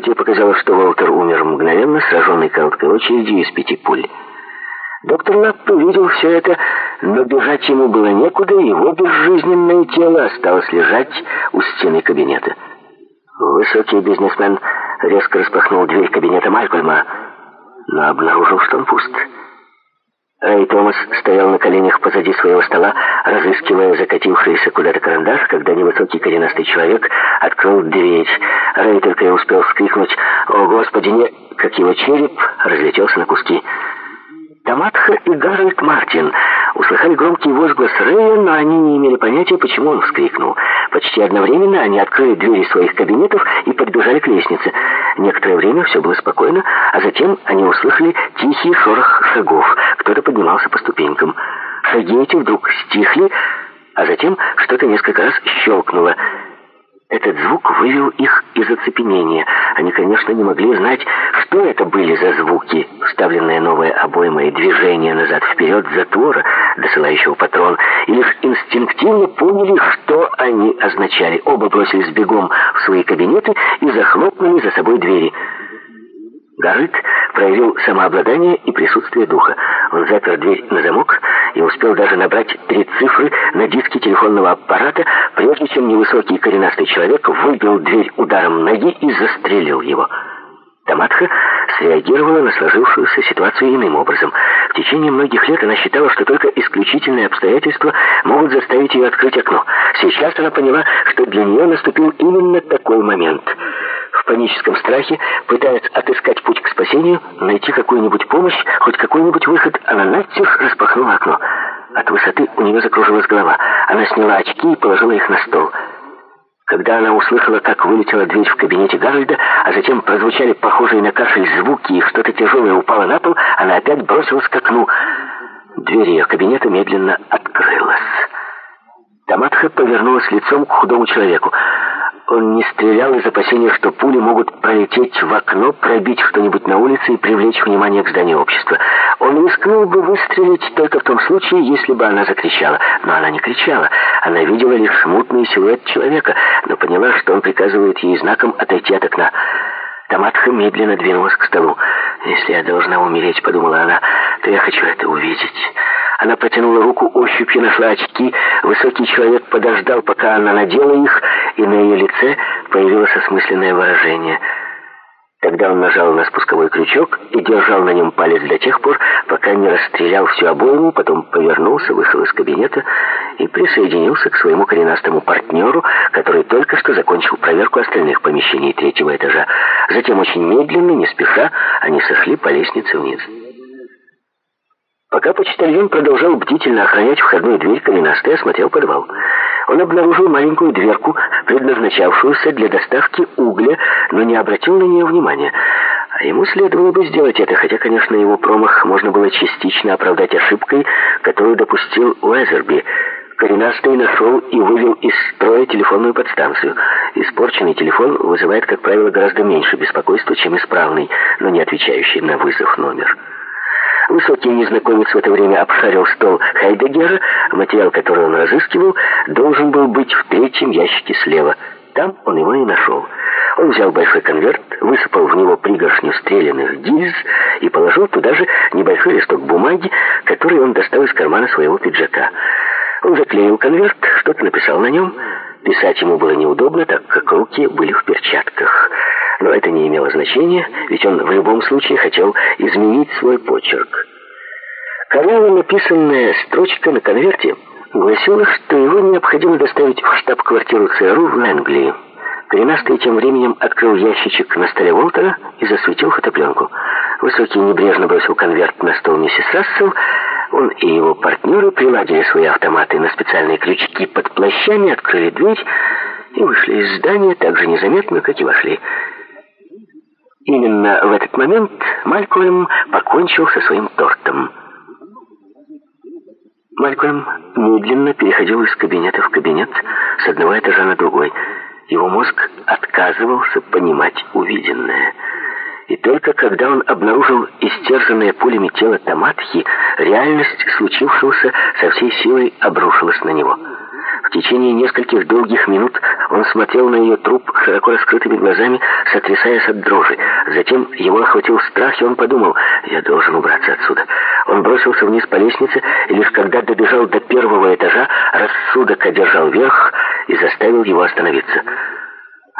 Вскрытие показало, что Уолтер умер мгновенно, сраженный короткой очередью из 5 пуль. Доктор Лапп увидел все это, но бежать ему было некуда, и его безжизненное тело осталось лежать у стены кабинета. Высокий бизнесмен резко распахнул дверь кабинета Малькольма, но обнаружил, что он пуст. Рэй Томас стоял на коленях позади своего стола, разыскивая закатившийся куда-то карандаш, когда невысокий коренастый человек открыл дверь. Рэй только и успел вскрикнуть: «О, Господи, не!», как его череп разлетелся на куски. Таматха и Гарольд Мартин услыхали громкий возглас Рэя, но они не имели понятия, почему он вскрикнул. Почти одновременно они открыли двери своих кабинетов и подбежали к лестнице. Некоторое время все было спокойно, а затем они услышали тихий шорох шагов. Кто-то поднимался по ступенькам. Шаги эти вдруг стихли, а затем что-то несколько раз щелкнуло. Этот звук вывел их из оцепенения. Они, конечно, не могли знать, что это были за звуки. Вставленная новая обойма и движение назад-вперед затвора, досылающего патрон, и лишь инстинктивно поняли, что они означали. Оба бросились бегом в свои кабинеты и захлопнули за собой двери. Гарольд проявил самообладание и присутствие духа. Он запер дверь на замок и успел даже набрать 3 цифры на диске телефонного аппарата, прежде чем невысокий коренастый человек выбил дверь ударом ноги и застрелил его. Таматха среагировала на сложившуюся ситуацию иным образом. В течение многих лет она считала, что только исключительные обстоятельства могут заставить ее открыть окно. Сейчас она поняла, что для нее наступил именно такой момент. В паническом страхе, пытаясь отыскать путь к спасению, найти какую-нибудь помощь, хоть какой-нибудь выход, она настежь распахнула окно. От высоты у нее закружилась голова. Она сняла очки и положила их на стол. Когда она услышала, как вылетела дверь в кабинете Гарольда, а затем прозвучали похожие на кашель звуки, и что-то тяжелое упало на пол, она опять бросилась к окну. Дверь ее кабинета медленно открылась. Таматха повернулась лицом к худому человеку. Он не стрелял из опасения, что пули могут пролететь в окно, пробить что-нибудь на улице и привлечь внимание к зданию общества. Он рискнул бы выстрелить только в том случае, если бы она закричала. Но она не кричала. Она видела лишь смутный силуэт человека, но поняла, что он приказывает ей знаком отойти от окна. Таматха медленно двинулась к столу. «Если я должна умереть, — подумала она, — то я хочу это увидеть». Она протянула руку, ощупью нашла очки. Высокий человек подождал, пока она надела их, и на ее лице появилось осмысленное выражение. Тогда он нажал на спусковой крючок и держал на нем палец до тех пор, пока не расстрелял всю обойму, потом повернулся, вышел из кабинета и присоединился к своему коренастому партнеру, который только что закончил проверку остальных помещений 3-го этажа. Затем очень медленно, не спеша, они сошли по лестнице вниз. Пока почтальон продолжал бдительно охранять входную дверь, коренастый осмотрел подвал. Он обнаружил маленькую дверку, предназначавшуюся для доставки угля, но не обратил на нее внимания. А ему следовало бы сделать это, хотя, конечно, его промах можно было частично оправдать ошибкой, которую допустил Уэзерби. Коренастый нашел и вывел из строя телефонную подстанцию. Испорченный телефон вызывает, как правило, гораздо меньше беспокойства, чем исправный, но не отвечающий на вызов номер. Высокий незнакомец в это время обшарил стол Хайдеггера. Материал, который он разыскивал, должен был быть в 3-м ящике слева. Там он его и нашел. Он взял большой конверт, высыпал в него пригоршню стрелянных гильз и положил туда же небольшой листок бумаги, который он достал из кармана своего пиджака. Он заклеил конверт, что-то написал на нем. Писать ему было неудобно, так как руки были в перчатках. Но это не имело значения, ведь он в любом случае хотел изменить свой почерк. Коряво написанная строчка на конверте гласила, что его необходимо доставить в штаб-квартиру ЦРУ в Лэнгли. Коренастый тем временем открыл ящичек на столе Уолтера и засветил фотопленку. Высокий небрежно бросил конверт на стол миссис Рассел. Он и его партнеры приладили свои автоматы на специальные крючки под плащами, открыли дверь и вышли из здания так же незаметно, как и вошли. Именно в этот момент Малькольм покончил со своим тортом. Малькольм медленно переходил из кабинета в кабинет, с одного этажа на другой. Его мозг отказывался понимать увиденное. И только когда он обнаружил истерженное пулями тело Таматхи, реальность случившегося со всей силой обрушилась на него. В течение нескольких долгих минут Он смотрел на ее труп широко раскрытыми глазами, сотрясаясь от дрожи. Затем его охватил страх, и он подумал: «Я должен убраться отсюда». Он бросился вниз по лестнице, и лишь когда добежал до первого этажа, рассудок одержал верх и заставил его остановиться.